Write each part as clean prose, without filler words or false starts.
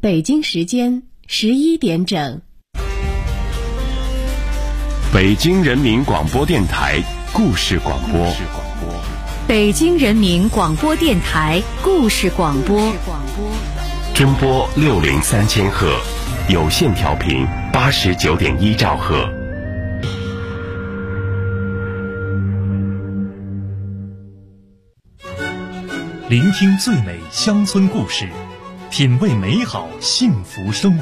北京时间11点整。 北京人民广播电台故事广播。 北京人民广播电台故事广播。 中波603000赫，有线调频89.1兆赫。 聆听最美乡村故事，品味美好幸福生活。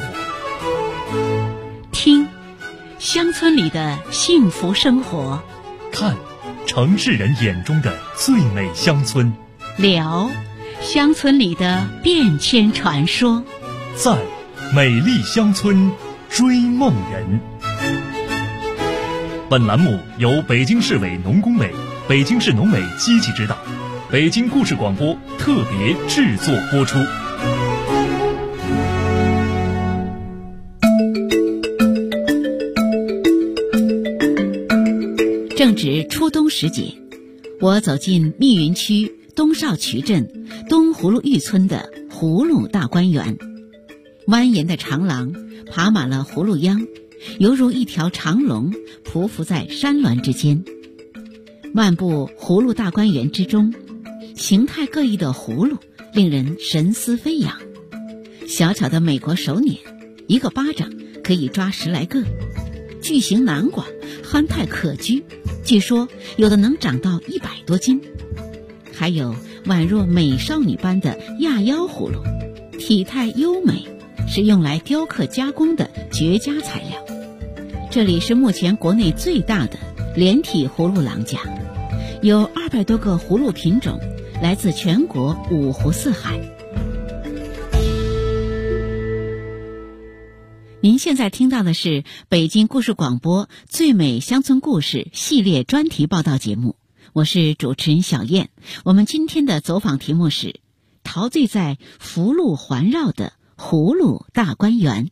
听乡村里的幸福生活， 看城市人眼中的最美乡村， 聊乡村里的变迁传说， 在美丽乡村追梦人。本栏目由北京市委农工委、北京市农委积极指导，北京故事广播特别制作播出。 正值初冬时节，我走进密云区东少渠镇东葫芦峪村的葫芦大观园。蜿蜒的长廊爬满了葫芦秧，犹如一条长龙匍匐在山峦之间。漫步葫芦大观园之中，形态各异的葫芦令人神思飞扬。小巧的美国手捻，一个巴掌可以抓10来个；巨型南瓜憨态可掬，据说有的能长到100多斤。还有宛若美少女般的亚腰葫芦，体态优美，是用来雕刻加工的绝佳材料。这里是目前国内最大的连体葫芦廊家，有200多个葫芦品种，来自全国5湖4海。您现在听到的是北京故事广播最美乡村故事系列专题报道节目，我是主持人小燕。我们今天的走访题目是陶醉在福禄环绕的葫芦大观园。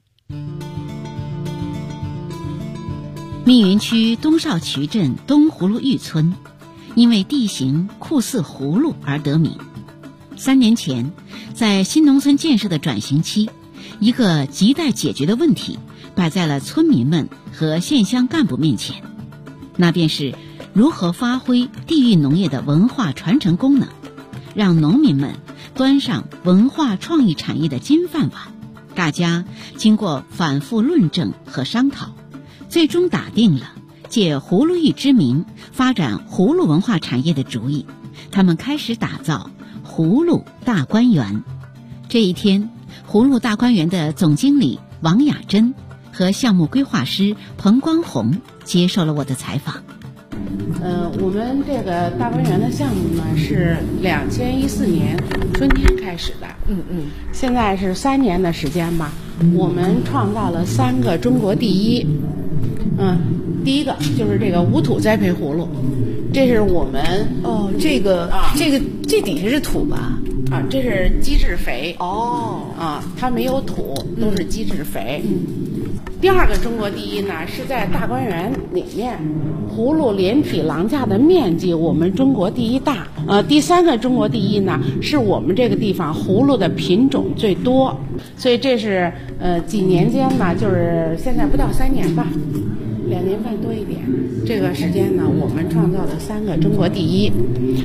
密云区东少渠镇东葫芦峪村因为地形酷似葫芦而得名。3年前，在新农村建设的转型期，一个亟待解决的问题摆在了村民们和县乡干部面前，那便是如何发挥地域农业的文化传承功能，让农民们端上文化创意产业的金饭碗。大家经过反复论证和商讨，最终打定了借葫芦峪之名发展葫芦文化产业的主意。他们开始打造葫芦大观园。这一天，葫芦大观园的总经理王雅珍和项目规划师彭光红接受了我的采访。 我们这个大观园的项目呢是2014年春天开始的，现在是3年的时间吧。我们创造了3个中国第一。第一个就是这个无土栽培葫芦，这是我们这底下是土吧？ 这是机质肥它没有土，都是机质肥。第2个中国第一呢是在大观园里面，葫芦连体廊架的面积我们中国第一大。第3个中国第一呢是我们这个地方葫芦的品种最多，所以这是几年间呢，就是现在不到3年吧，2年半多一点，这个时间呢，我们创造了3个中国第一，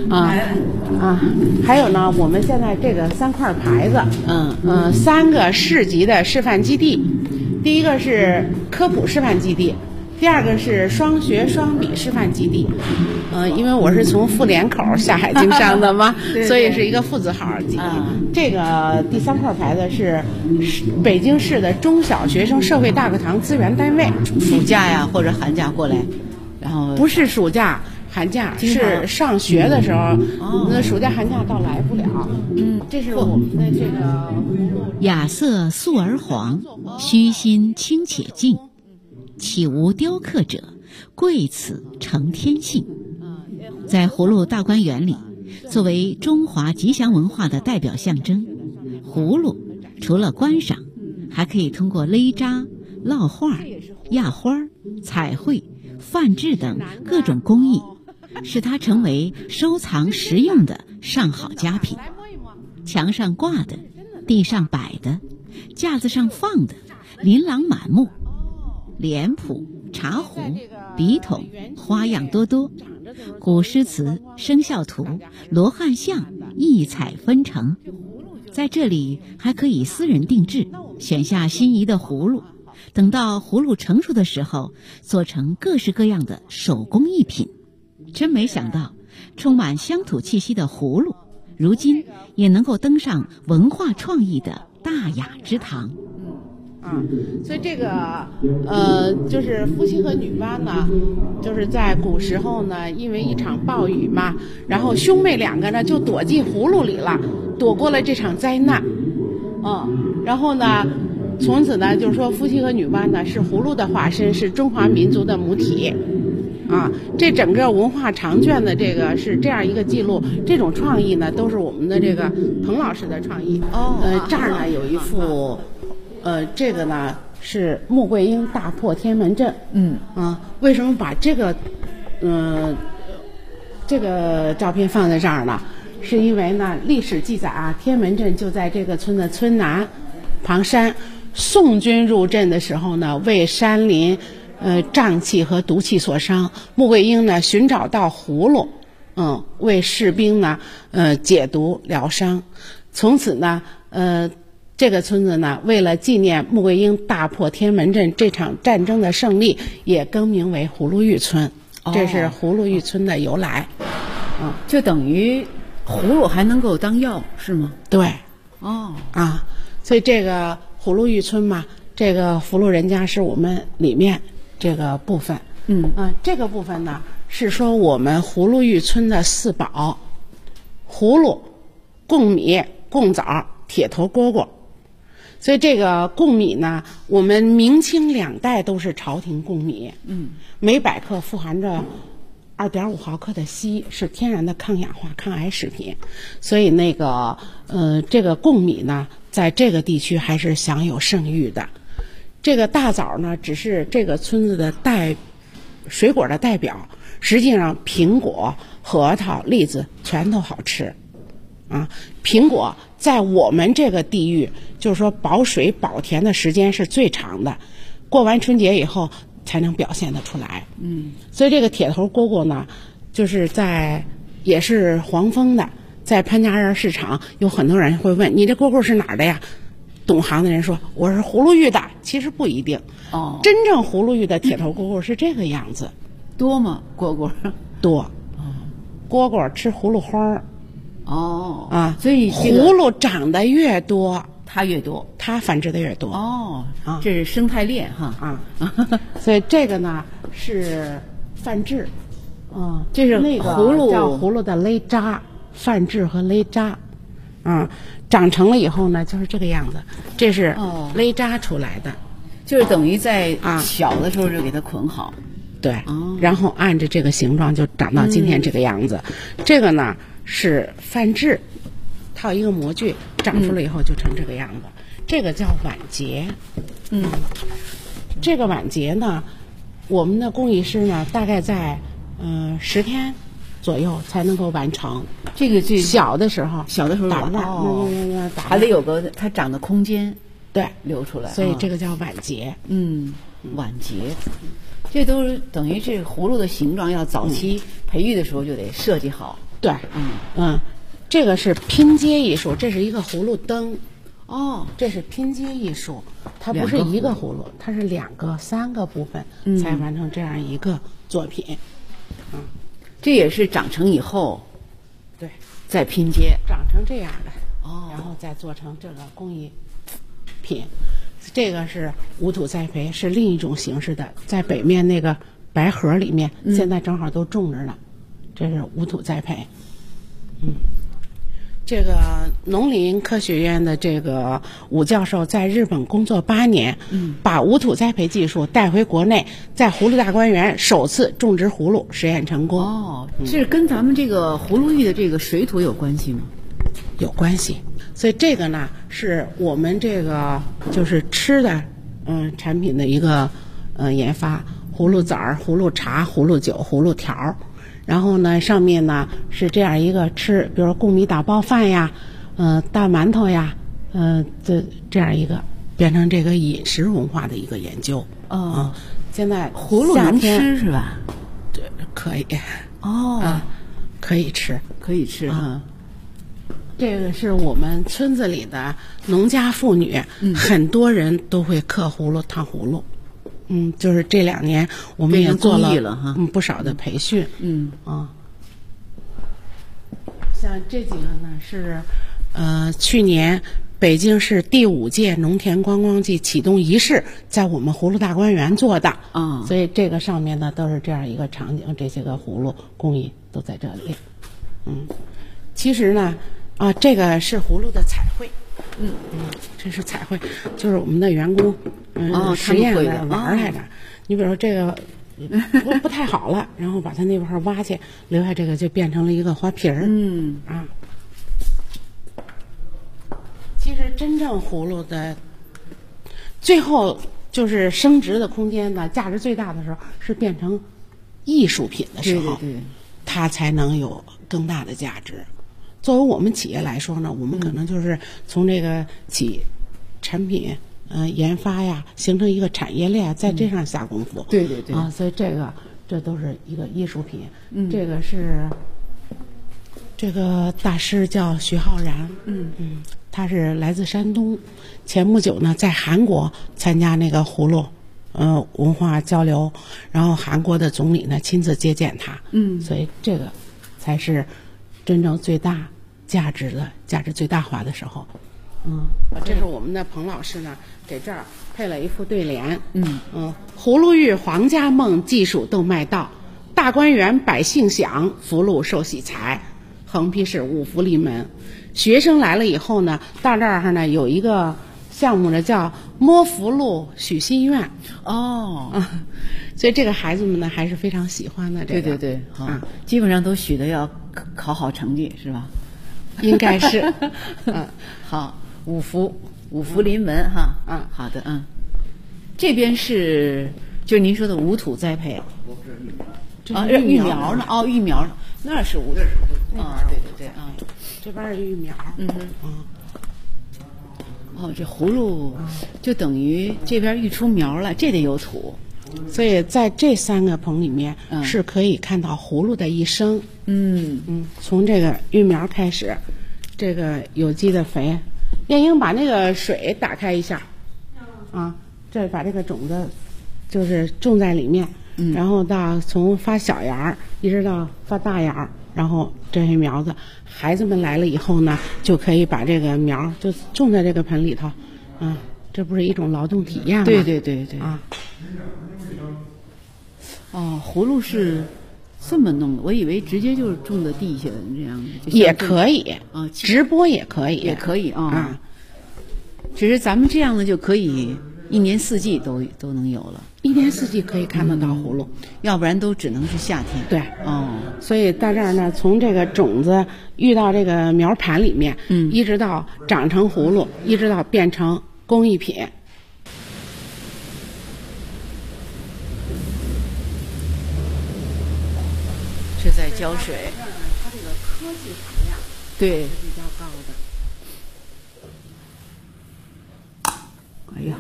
还有呢，我们现在这个3块牌子，3个市级的示范基地，第一个是科普示范基地，第2个是双学双笔示范基地，因为我是从妇联口下海经商的嘛，所以是一个妇字号基地。这个第3块牌子是北京市的中小学生社会大课堂资源单位。 暑假呀或者寒假过来，然后不是暑假寒假，是上学的时候，那暑假寒假倒来不了。这是我们的这个雅色素而黄，虚心清且静，岂无雕刻者，贵此成天性。在葫芦大观园里，作为中华吉祥文化的代表象征，葫芦除了观赏，还可以通过勒扎、烙画、压花、彩绘、泛制等各种工艺，使它成为收藏实用的上好佳品。墙上挂的，地上摆的， 架子上放的琳琅满目，脸谱、茶壶、笔筒，花样多多，古诗词、生肖图、罗汉像异彩纷呈。在这里还可以私人定制，选下心仪的葫芦，等到葫芦成熟的时候，做成各式各样的手工艺品。真没想到，充满乡土气息的葫芦，如今也能够登上文化创意的大雅之堂。 所以这个就是夫妻和女娲呢，就是在古时候呢，因为一场暴雨嘛，然后兄妹两个呢就躲进葫芦里了，躲过了这场灾难。然后呢，从此呢，就是说夫妻和女娲呢是葫芦的化身，是中华民族的母体。这整个文化长卷的这个是这样一个记录，这种创意呢都是我们的这个彭老师的创意。这儿呢有一幅。这个呢是穆桂英大破天门阵。为什么把这个照片放在这儿呢？是因为呢历史记载啊，天门阵就在这个村的村南旁山。宋军入阵的时候呢，为山林瘴气和毒气所伤，穆桂英呢寻找到葫芦，为士兵呢解毒疗伤。从此呢这个村子呢，为了纪念穆桂英大破天门阵这场战争的胜利，也更名为葫芦峪村。这是葫芦峪村的由来。 就等于葫芦还能够当药是吗？ 对。所以这个葫芦峪村嘛，这个葫芦人家是我们里面这个部分。这个部分呢是说我们葫芦峪村的四宝：葫芦、贡米、贡枣、铁头蝈蝈。所以这个贡米呢，我们明清两代都是朝廷贡米。每百克富含着2.5毫克的硒，是天然的抗氧化、抗癌食品。所以那个这个贡米呢，在这个地区还是享有盛誉的。这个大枣呢，只是这个村子的水果的代表，实际上苹果、核桃、栗子全都好吃。苹果在我们这个地域，就是说保水保甜的时间是最长的，过完春节以后才能表现得出来。所以这个铁头蝈蝈呢，就是也是黄蜂的，在潘家园市场有很多人会问你这蝈蝈是哪儿的呀？懂行的人说我是葫芦峪的，其实不一定。真正葫芦峪的铁头蝈蝈是这个样子。 多吗？蝈蝈多。蝈蝈吃葫芦花儿。 所以葫芦长得越多， 它越多， 它繁殖的越多。 这是生态链哈。 所以这个呢是泛质。 这是那个葫芦叫葫芦的勒渣，泛质和勒渣。长成了以后呢，就是这个样子，这是勒渣出来的。 就是等于在小的时候就给它捆好。 对。然后按着这个形状就长到今天这个样子。这个呢是泛质，套一个模具，长出来以后就成这个样子。这个叫碗节。这个碗节呢，我们的工艺师呢，大概在10天左右才能够完成。 这个小的时候打那还得有个它长的空间， 对， 留出来。 所以这个叫碗节。 碗节。这都是等于这葫芦的形状要早期培育的时候就得设计好。 对。这个是拼接艺术，这是一个葫芦灯。这是拼接艺术，它不是一个葫芦，它是2个、3个部分才完成这样一个作品。 这也是长成以后， 对， 再拼接， 长成这样的，然后再做成这个工艺品。这个是无土栽培，是另一种形式的，在北面那个白盒里面，现在正好都种着呢。这是无土栽培。这个农林科学院的这个武教授在日本工作8年，把无土栽培技术带回国内，在葫芦大观园首次种植葫芦，实验成功。 是跟咱们这个葫芦峪的这个水土有关系吗？ 有关系。所以这个呢，是我们这个就是吃的产品的一个研发，葫芦籽儿、葫芦茶、葫芦酒、葫芦条。然后呢，上面呢是这样一个吃，比如说贡米打包饭呀，大馒头呀，这样一个变成这个饮食文化的一个研究。现在葫芦能吃是吧？ 对，可以。可以吃， 可以吃啊。 这个是我们村子里的农家妇女，很多人都会刻葫芦、烫葫芦。就是这2年我们也做了不少的培训。像这几个呢是去年北京市第5届农田观光季启动仪式在我们葫芦大观园做的所以这个上面呢都是这样一个场景，这些个葫芦工艺都在这里。其实呢这个是葫芦的彩绘。这是彩绘，就是我们的员工实验的玩来着。你比如说这个不太好了，然后把它那块挖去，留下这个就变成了一个花瓶儿。其实真正葫芦的最后就是升值的空间呢，价值最大的时候是变成艺术品的时候，它才能有更大的价值。作为我们企业来说呢，我们可能就是从这个起产品研发呀，形成一个产业链，在这上下功夫。 对所以这都是一个艺术品。这个是这个大师叫徐浩然。他是来自山东，前不久呢在韩国参加那个葫芦文化交流，然后韩国的总理呢亲自接见他。所以这个才是真正最大价值最大化的时候。这是我们的彭老师呢给这儿配了一副对联。葫芦玉皇家梦，技术都卖到，大观园百姓享，福禄寿喜财。横批是五福临门。学生来了以后呢，到这儿呢有一个项目呢叫摸福禄许心愿。所以这个孩子们呢还是非常喜欢的。这个对，基本上都许的要考好成绩是吧？ 应该是。 好，五福临门哈。好的。这边是就是您说的无土栽培。育苗呢？育苗呢？那是无土。对。 这边是育苗。 这葫芦就等于这边育出苗来，这得有土。 所以在这3个棚里面是可以看到葫芦的一生。从这个育苗开始，这个有机的肥。燕英把那个水打开一下。这把这个种子就是种在里面，然后到从发小芽儿一直到发大芽儿，然后这些苗子，孩子们来了以后呢，就可以把这个苗就种在这个盆里头。这不是一种劳动体验吗？ 对。葫芦是这么弄的，我以为直接就是种在地下的这样的。 也可以直播也可以。 只是咱们这样的就可以1年4季都能有了 ，1年4季可以看得到葫芦， 要不然都只能是夏天。 对。所以到这儿呢，从这个种子育到这个苗盘里面，一直到长成葫芦，一直到变成工艺品。 是在浇水。 它这个科技含量是比较高的。 哎呀，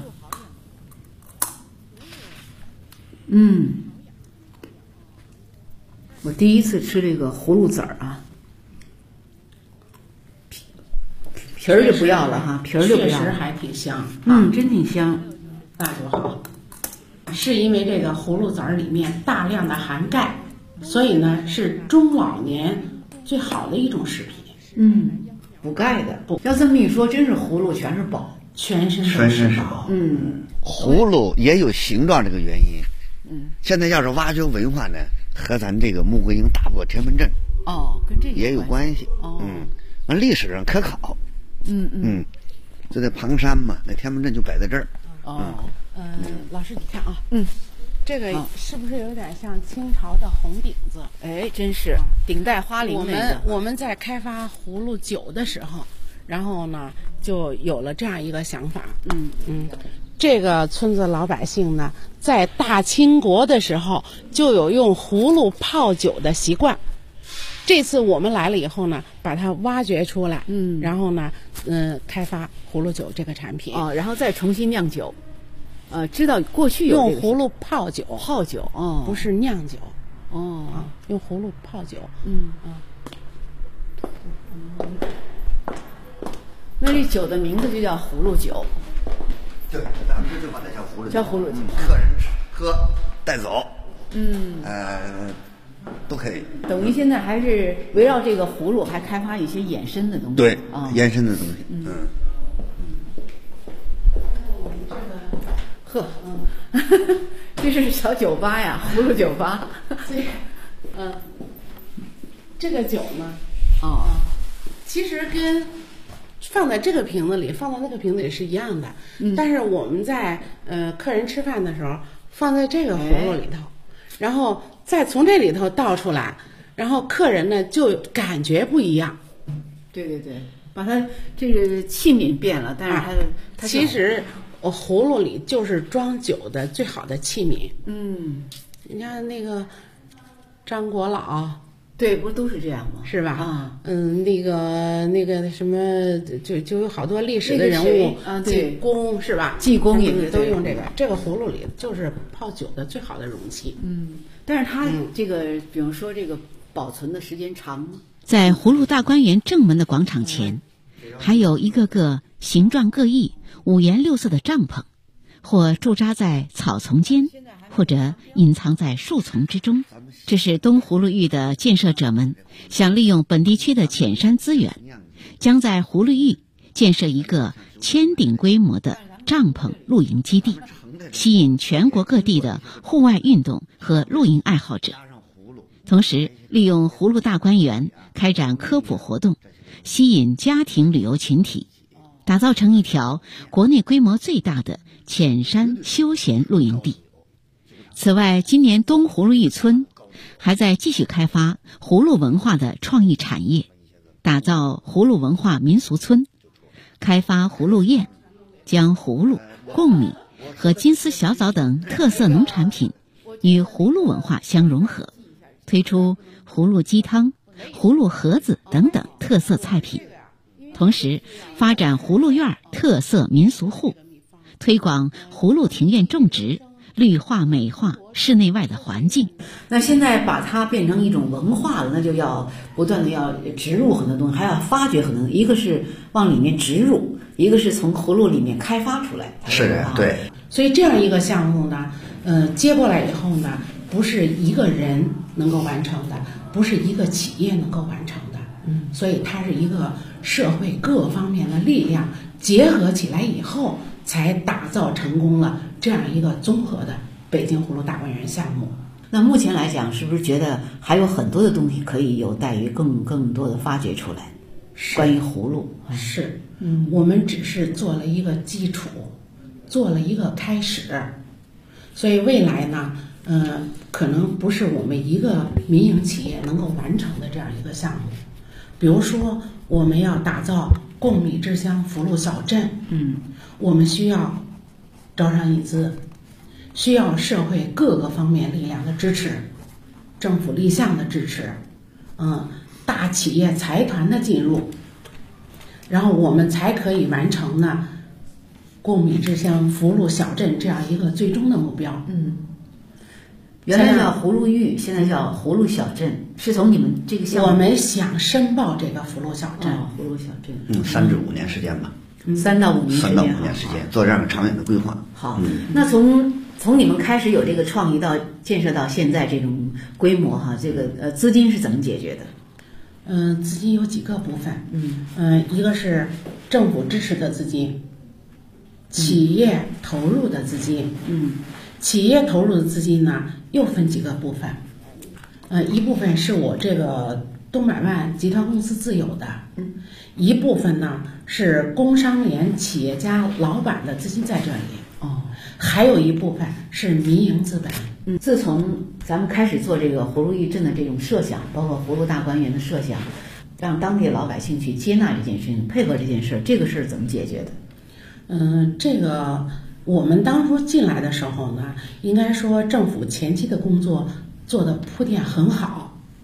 我第一次吃这个葫芦籽儿啊，皮儿就不要了哈，皮儿就不要了。 确实还挺香。 真挺香。 那多好。是因为这个葫芦籽儿里面大量的含钙，所以呢是中老年最好的一种食品。 补钙的。要这么一说，真是葫芦全是宝。 全身都是宝。 葫芦也有形状这个原因。现在要是挖掘文化呢，和咱这个穆桂英大破天门阵跟这个也有关系。历史上可考。就在庞山嘛，那天门阵就摆在这儿。 老师你看啊，这个是不是有点像清朝的红顶子？ 真是顶戴花翎那个。 我们在开发葫芦酒的时候，然后呢就有了这样一个想法。这个村子老百姓呢，在大清国的时候就有用葫芦泡酒的习惯。 这次我们来了以后呢，把它挖掘出来，然后呢，开发葫芦酒这个产品。 然后再重新酿酒。知道过去有用葫芦泡酒，不是酿酒。用葫芦泡酒。 那这酒的名字就叫葫芦酒。 对，咱们就把它叫葫芦酒。 叫葫芦酒， 客人喝带走。都可以。 等于现在还是围绕这个葫芦，还开发一些衍生的东西。 对，延伸的东西。 这是小酒吧呀，葫芦酒吧。 这个酒呢，其实跟放在这个瓶子里，放到那个瓶子里是一样的。但是我们在客人吃饭的时候，放在这个葫芦里头，然后再从这里头倒出来，然后客人呢就感觉不一样。 对，把它这个器皿变了，但是它其实葫芦里就是装酒的最好的器皿。你看那个张国老， 对，不都是这样吗？ 是吧？那个什么，就有好多历史的人物，济公是吧？ 济公也都用这个。这个葫芦里就是泡酒的最好的容器。 但是它这个，比如说这个保存的时间长吗？ 在葫芦大观园正门的广场前，还有一个个形状各异、五颜六色的帐篷，或驻扎在草丛间，或者隐藏在树丛之中。这是东葫芦峪的建设者们想利用本地区的浅山资源，将在葫芦峪建设一个千顶规模的帐篷露营基地，吸引全国各地的户外运动和露营爱好者。同时利用葫芦大观园开展科普活动，吸引家庭旅游群体，打造成一条国内规模最大的浅山休闲露营地。此外，今年东葫芦峪村还在继续开发葫芦文化的创意产业，打造葫芦文化民俗村，开发葫芦宴，将葫芦、贡米和金丝小枣等特色农产品与葫芦文化相融合，推出葫芦鸡汤、葫芦盒子等等特色菜品。同时发展葫芦院特色民俗户，推广葫芦庭院种植，绿化美化室内外的环境。 那现在把它变成一种文化了，那就要不断的要植入很多东西，还要发掘很多，一个是往里面植入，一个是从葫芦里面开发出来。 是的，对。 所以这样一个项目呢，接过来以后呢，不是一个人能够完成的，不是一个企业能够完成的。所以它是一个社会各方面的力量结合起来以后，才打造成功了这样一个综合的北京葫芦大观园项目。 那目前来讲，是不是觉得还有很多的东西可以有待于更多的发掘出来？关于葫芦是，我们只是做了一个基础，做了一个开始，所以未来呢，可能不是我们一个民营企业能够完成的这样一个项目。比如说，我们要打造贡米之乡福禄小镇，我们需要招商引资，需要社会各个方面力量的支持，政府立项的支持，大企业财团的进入，然后我们才可以完成呢贡米之乡福禄小镇这样一个最终的目标。 原来叫葫芦峪，现在叫葫芦小镇，是从你们这个项目。 我们想申报这个福禄小镇。 葫芦小镇 ，3至5年时间吧。 3到5年时间。 3到5年时间，做这样长远的规划。 好，那从你们开始有这个创意到建设到现在这种规模哈，这个资金是怎么解决的？ 资金有几个部分，一个是政府支持的资金，企业投入的资金，企业投入的资金呢又分几个部分，一部分是我这个东百万集团公司自有的，一部分呢是工商联企业家老板的资金在这里，还有一部分是民营资本。 自从咱们开始做这个葫芦峪镇的这种设想，包括葫芦大观园的设想，让当地老百姓去接纳这件事情，配合这件事，这个事怎么解决的？ 这个我们当初进来的时候呢，应该说政府前期的工作做的铺垫很好。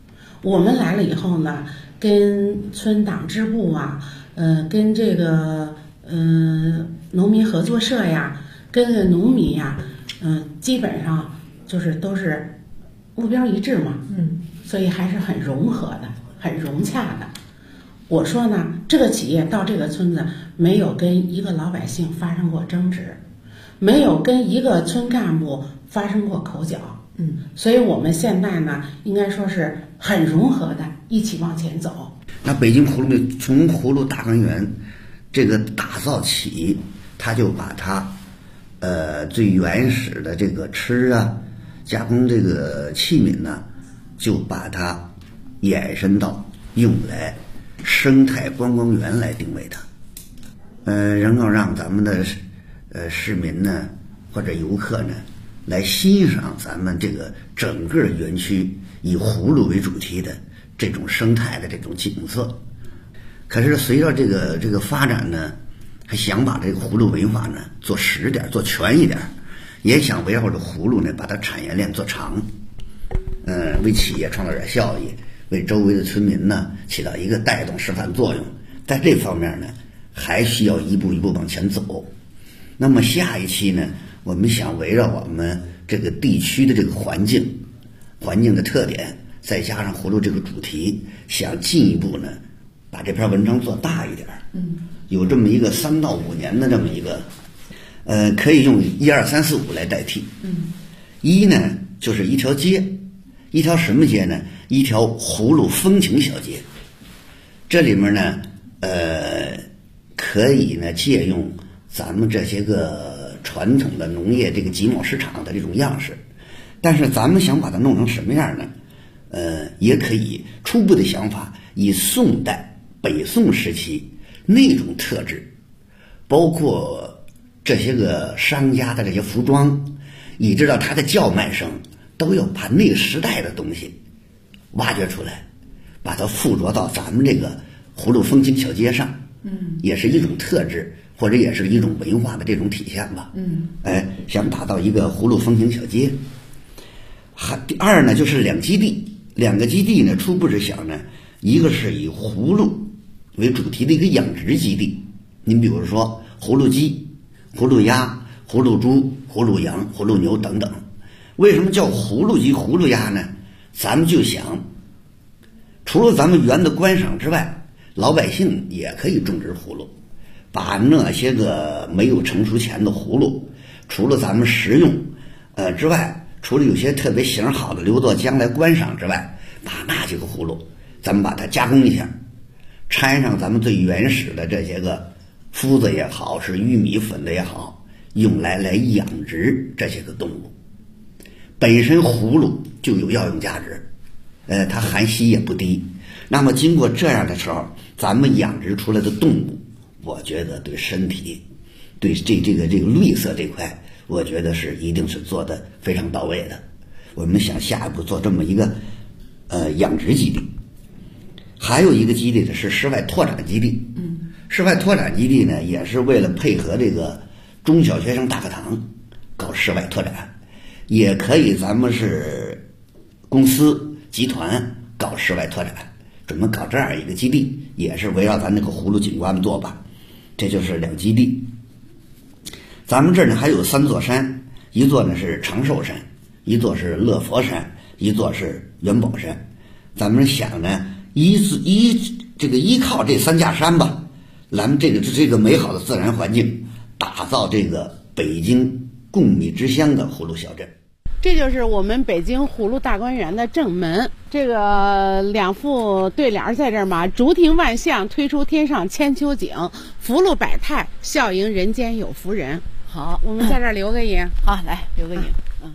我们来了以后呢，跟村党支部啊，跟这个农民合作社呀，跟农民呀，基本上就是都是目标一致嘛，所以还是很融合的，很融洽的。我说呢，这个企业到这个村子没有跟一个老百姓发生过争执，没有跟一个村干部发生过口角，所以我们现在呢，应该说是很融合的，一起往前走。 那北京葫芦从葫芦大观园这个打造起，他就把它最原始的这个吃啊、加工这个器皿呢，就把它延伸到用来生态观光园来定位它，然后让咱们的市民呢或者游客呢来欣赏咱们这个整个园区以葫芦为主题的这种生态的这种景色。可是随着这个发展呢，还想把这个葫芦文化呢做实点、做全一点，也想围绕着葫芦呢把它产业链做长，为企业创造点效益，为周围的村民呢起到一个带动示范作用。在这方面呢，还需要一步一步往前走。那么下一期呢，我们想围绕我们这个地区的这个环境的特点，再加上葫芦这个主题，想进一步呢把这篇文章做大一点，有这么一个3到5年的这么一个，可以用1、2、3、4、5来代替。一呢就是一条街，一条什么街呢？一条葫芦风情小街。这里面呢，可以呢借用咱们这些个传统的农业这个集贸市场的这种样式，但是咱们想把它弄成什么样呢？也可以初步的想法以宋代北宋时期那种特质，包括这些个商家的这些服装，以至到它的叫卖声，都要把那个时代的东西挖掘出来，把它附着到咱们这个葫芦风情小街上，也是一种特质，或者也是一种文化的这种体现吧。想打造一个葫芦风情小街。第二呢，就是两个基地呢，初步是想呢，一个是以葫芦为主题的一个养殖基地，您比如说葫芦鸡、葫芦鸭、葫芦猪、葫芦羊、葫芦牛等等。为什么叫葫芦鸡、葫芦鸭呢？咱们就想，除了咱们园的观赏之外，老百姓也可以种植葫芦，把那些个没有成熟前的葫芦，除了咱们食用之外，除了有些特别型好的留作将来观赏之外，把那几个葫芦咱们把它加工一下，掺上咱们最原始的这些个麸子也好，是玉米粉的也好，用来养殖这些个动物。本身葫芦就有药用价值，它含硒也不低。那么经过这样的时候，咱们养殖出来的动物，我觉得对身体，对这个绿色这块，我觉得是一定是做的非常到位的。我们想下一步做这么一个养殖基地。还有一个基地呢是室外拓展基地。室外拓展基地呢也是为了配合这个中小学生大课堂搞室外拓展，也可以咱们是公司集团搞室外拓展，准备搞这样一个基地，也是围绕咱那个葫芦景观做吧。这就是两基地。咱们这儿呢还有3座山，一座呢是长寿山，一座是乐佛山，一座是元宝山。咱们想呢依靠这3架山吧，咱们这个美好的自然环境，打造这个北京贡米之乡的葫芦小镇。 这就是我们北京葫芦大观园的正门，这个2副对联在这儿嘛，竹亭万象推出天上千秋景，福禄百态笑迎人间有福人。好，我们在这儿留个影。 好，来留个影。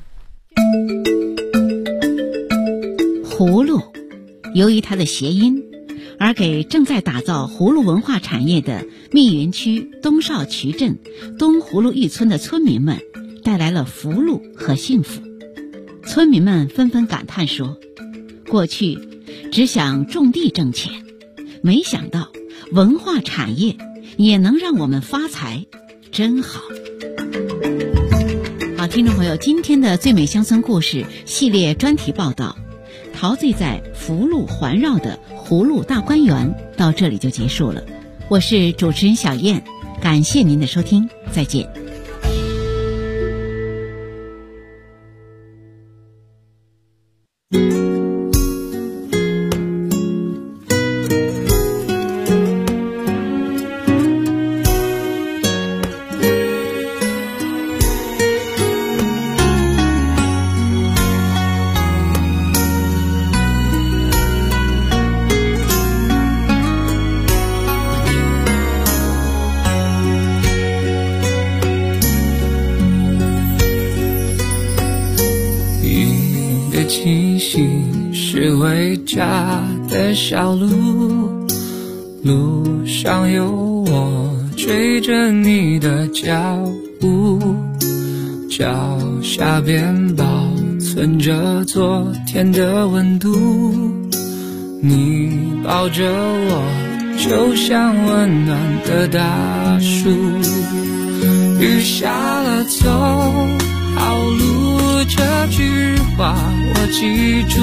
葫芦由于它的谐音，而给正在打造葫芦文化产业的密云区东少渠镇东葫芦峪村的村民们带来了福禄和幸福。村民们纷纷感叹说，过去只想种地挣钱，没想到文化产业也能让我们发财，真好。好，听众朋友，今天的最美乡村故事系列专题报道陶醉在福禄环绕的葫芦大观园到这里就结束了。我是主持人小燕，感谢您的收听，再见。 气息是回家的小路，路上有我追着你的脚步，脚下边保存着昨天的温度，你抱着我就像温暖的大树，雨下了走好路，这句话我记住，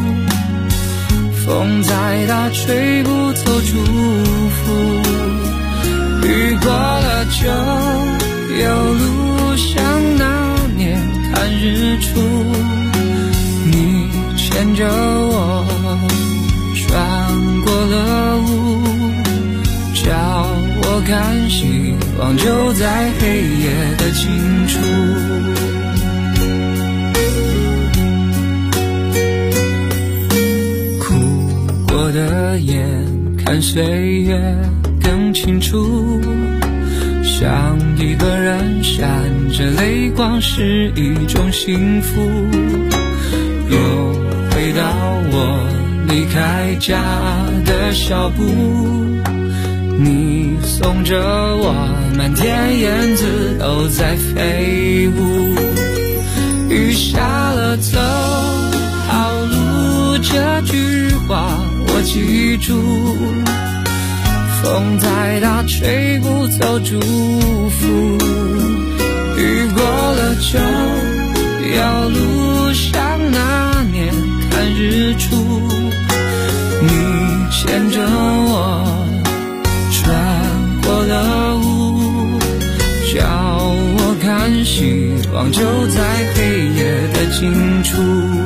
风再大吹不走祝福，雨过了就有路，像那年看日出，你牵着我穿过了雾，叫我看希望就在黑夜的尽处，我的眼看岁月更清楚，像一个人闪着泪光是一种幸福，又回到我离开家的小步，你送着我，满天燕子都在飞舞，雨下了走好路，这句话我记住，风再大吹不走祝福，雨过了就有路，像那年看日出，你牵着我穿过了雾，叫我看希望就在黑夜的尽处，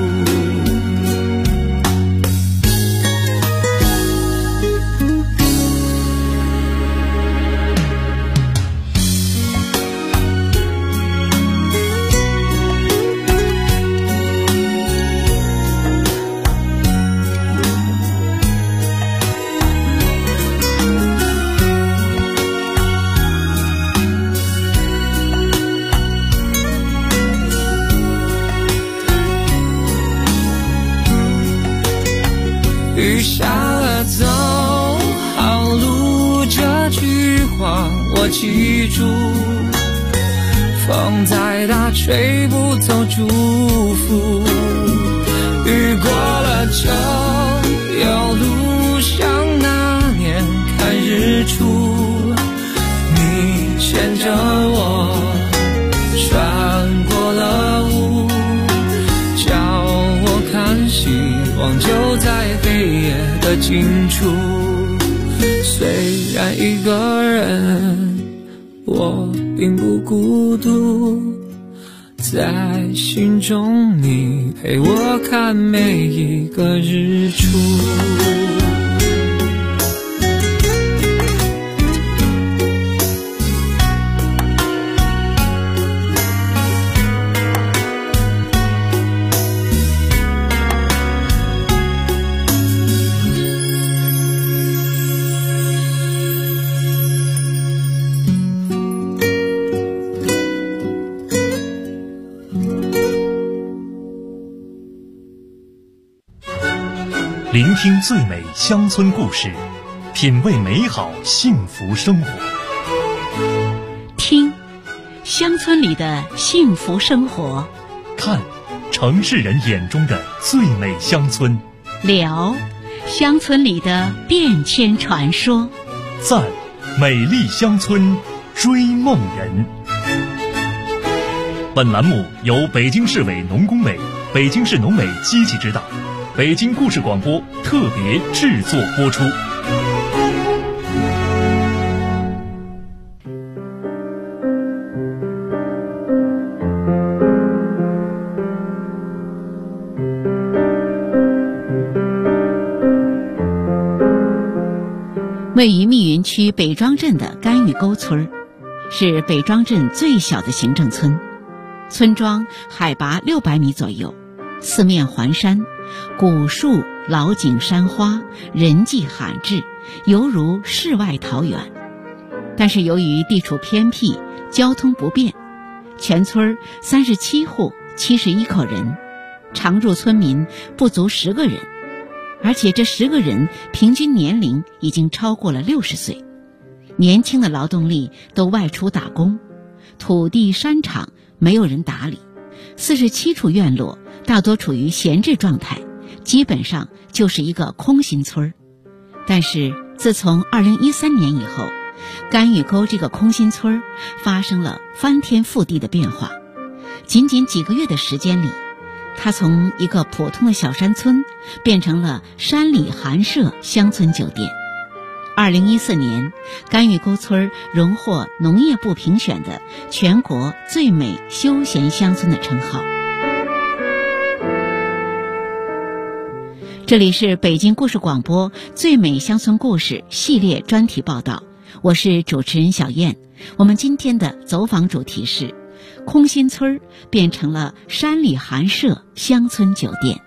雨下了走好路，这句话我记住，风再大吹不走祝福，雨过了就有路，像那年看日出，你牵着我穿过了雾，叫我看希望就在黑夜的尽处，虽然一个人我并不孤独，在心中你陪我看每一个日出， 聆听最美乡村故事，品味美好幸福生活。 听乡村里的幸福生活， 看城市人眼中的最美乡村， 聊乡村里的变迁传说， 赞美丽乡村追梦人。本栏目由北京市委农工委、北京市农委积极指导， 北京故事广播特别制作播出。 位于密云区北庄镇的甘峪沟村，是北庄镇最小的行政村。村庄海拔600米左右，四面环山，古树老景山花，人迹罕至，犹如世外桃源。但是由于地处偏僻，交通不便，全村37户71口人，常住村民不足10个人，而且这10个人平均年龄已经超过了60岁，年轻的劳动力都外出打工，土地山场没有人打理，47处院落大多处于闲置状态，基本上就是一个空心村。但是自从2013年以后，甘峪沟这个空心村发生了翻天覆地的变化。仅仅几个月的时间里，它从一个普通的小山村变成了山里寒舍乡村酒店。2014年，甘峪沟村荣获农业部评选的全国最美休闲乡村的称号。这里是北京故事广播最美乡村故事系列专题报道，我是主持人小燕。我们今天的走访主题是空心村变成了山里寒舍乡村酒店。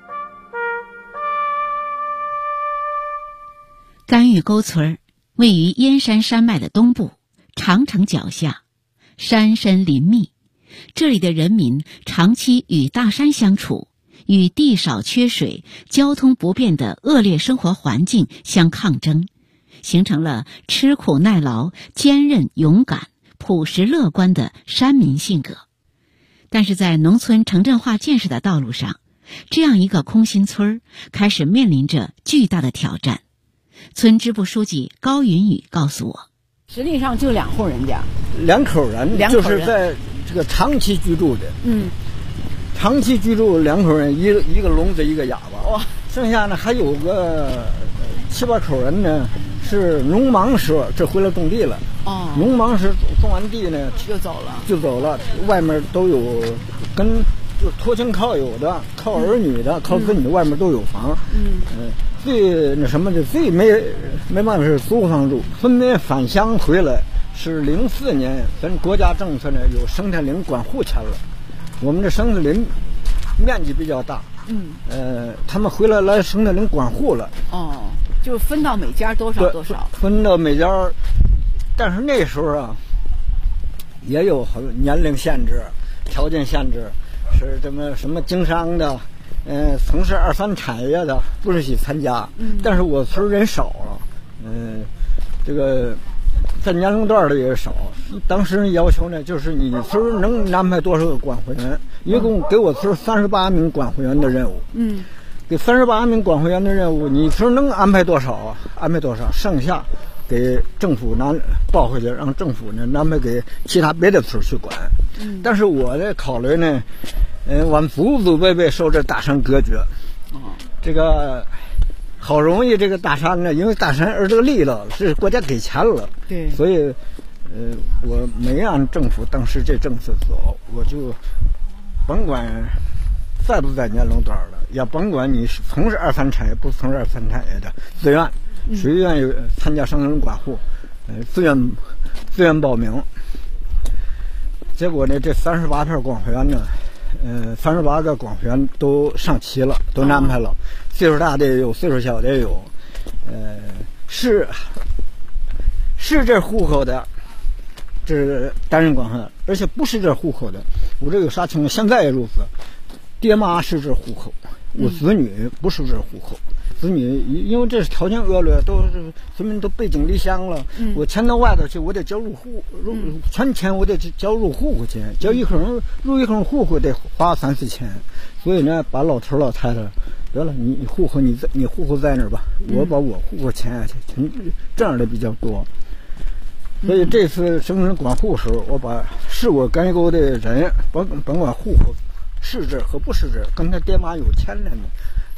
甘峪沟村位于燕山山脉的东部，长城脚下，山深林密，这里的人民长期与大山相处，与地少缺水、交通不便的恶劣生活环境相抗争，形成了吃苦耐劳、坚韧勇敢、朴实乐观的山民性格。但是在农村城镇化建设的道路上，这样一个空心村开始面临着巨大的挑战。村支部书记高云宇告诉我， 实际上就2户人家 ，2口人，就是在这个长期居住的。长期居住2口人，一个聋子一个哑巴。哇，剩下呢还有个7、8口人呢，是农忙时候这回来种地了。农忙时种完地呢就走了，外面都有跟就托亲靠友的、靠儿女的、靠子女，外面都有房。最那什么的，最没办法是租房住。村民返乡回来是04年，咱国家政策呢有生态林管护签了。我们这生态林面积比较大，他们回来生态林管护了。 就分到每家多少多少， 分到每家。但是那时候啊，也有很年龄限制、条件限制，是什么经商的。从事2、3产业的不允许参加。但是我村人少了，这个在年龄段的也少。当时要求呢，就是你村能安排多少个管护员，一共给我村38名管护员的任务。给38名管护员的任务，你村能安排多少啊？安排多少，剩下给政府报回去，让政府呢安排给其他别的村去管。但是我的考虑呢，我们祖辈受这大山隔绝。这个好容易这个大山呢，因为大山这个力了，是国家给钱了。 对， 所以我没按政府当时这政策走，我就甭管在不在年龄段了，也甭管你是从事2、3产业不从事2、3产业的，自愿谁愿意参加生态林管护，自愿报名。结果呢，这38片管护员呢，38个管护员都上齐了，都安排了。岁数大的也有，岁数小的也有。是这户口的，这是担任管护员，而且不是这户口的。我这有啥情况？现在也如此。爹妈是这户口，我子女不是这户口。子女因为这是条件恶劣，都是村民都背井离乡了。我迁到外头去，我得交全钱我得交入户口钱，交入一口户口得花3、4千。所以呢，把老头老太太得了，你户口你户口在那儿吧，我把我户口迁下去，这样的比较多。所以这次生态林管护时候，我把是我甘峪沟的人，甭管户口是这和不是这，跟他爹妈有牵连的，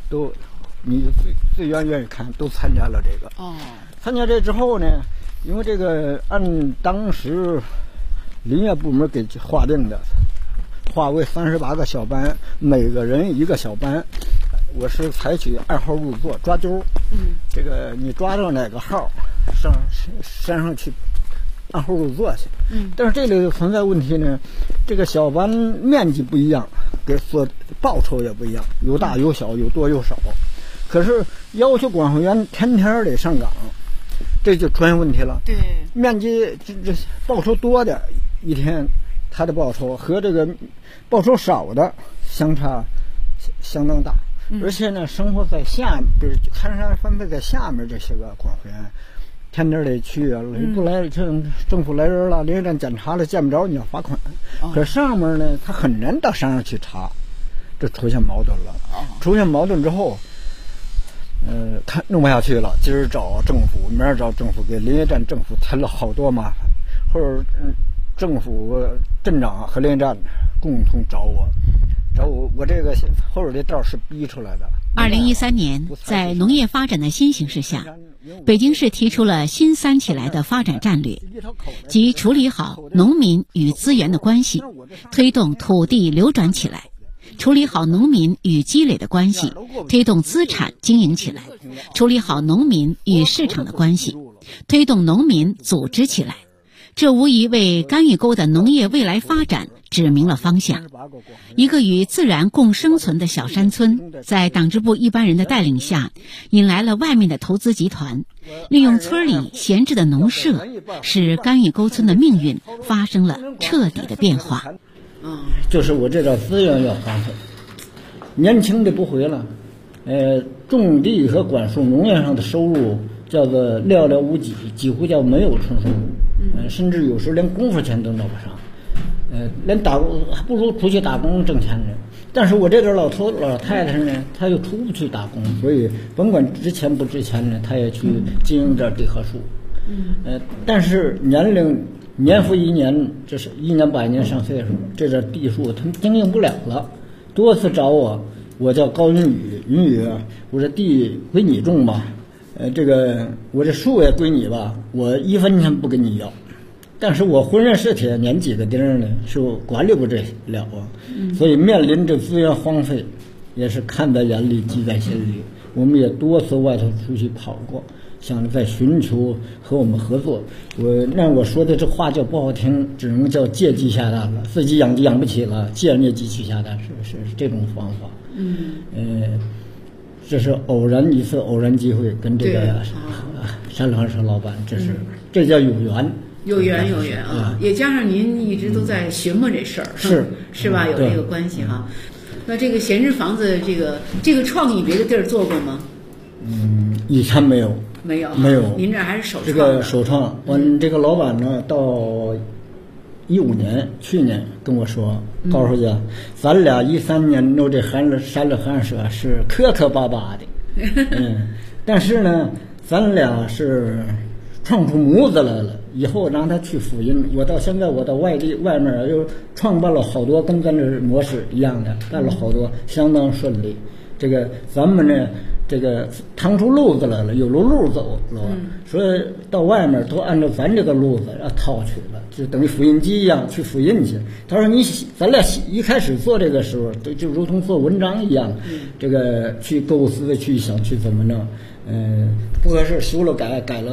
都你最愿意看都参加了这个。参加这之后呢，因为这个按当时林业部门给划定的，划为38个小班，每个人1个小班。我是采取2号入座抓阄，这个你抓到哪个号，上山上去2号入座去。但是这里存在问题呢，这个小班面积不一样，给所报酬也不一样，有大有小，有多有少。可是要求管护员天天得上岗，这就出现问题了。对，面积这报酬多的一天，他的报酬和这个报酬少的相差相当大。而且呢，生活在下不是看山分配在下面这些个管护员，天天得去啊，你不来，政府来人了，林业站检查了见不着，你要罚款。可上面呢，他很难到山上去查，这出现矛盾了。出现矛盾之后，看弄不下去了，今儿找政府，明儿找政府，给林业站政府添了好多麻烦。或者政府镇长和林业站共同找我，我这个后边这道是逼出来的。 2013年，在农业发展的新形势下，北京市提出了新3起来的发展战略，即处理好农民与资源的关系，推动土地流转起来；处理好农民与积累的关系，推动资产经营起来；处理好农民与市场的关系，推动农民组织起来。这无疑为干预沟的农业未来发展指明了方向。一个与自然共生存的小山村，在党支部一般人的带领下，引来了外面的投资集团，利用村里闲置的农舍，使干预沟村的命运发生了彻底的变化。 就是我这点资源要花费，年轻的不回了，种地和管束农业上的收入叫做寥寥无几，几乎叫没有纯收入。甚至有时连功夫钱都捞不上，连打工还不如出去打工挣钱呢。但是我这个老太太呢，她又出不去打工，所以甭管值钱不值钱呢，她也去经营这地棵树。但是年复一年，这是1年把1年上岁数，这点地树他们经营不了了，多次找我叫高云宇，我这地归你种吧。这个我这树也归你吧，我1分钱不跟你要，但是我浑身是铁，撵几个钉呢，是管理不这了啊。所以面临着资源荒废，也是看在眼里，记在心里。我们也多次外头出去跑过，想在寻求和我们合作。我说的这话叫不好听，只能叫借鸡下蛋了，自己养鸡养不起了，借人家鸡去下蛋，是这种方法。这是偶然机会跟这个山粮社老板，这叫有缘。 有缘啊！也加上您一直都在寻摸这事儿，是吧？有这个关系哈。那这个闲置房子，这个创意别的地儿做过吗？ 以前没有。 您这还是首创的。 这个首创，我这个老板呢，到15年，去年跟我说，高书记，咱俩13年弄这山里寒舍是磕磕巴巴的，但是呢，咱俩是创出模子来了。以后让他去辅音，我到现在我到外面又创办了好多跟咱这模式一样的，干了好多，相当顺利。这个咱们呢，这个趟出路子来了，有路走了，所以到外面都按照咱这个路子要套去了，就等于复印机一样去复印去。他说咱俩一开始做这个时候，就如同做文章一样，这个去构思去想去怎么弄，不合适修了改了。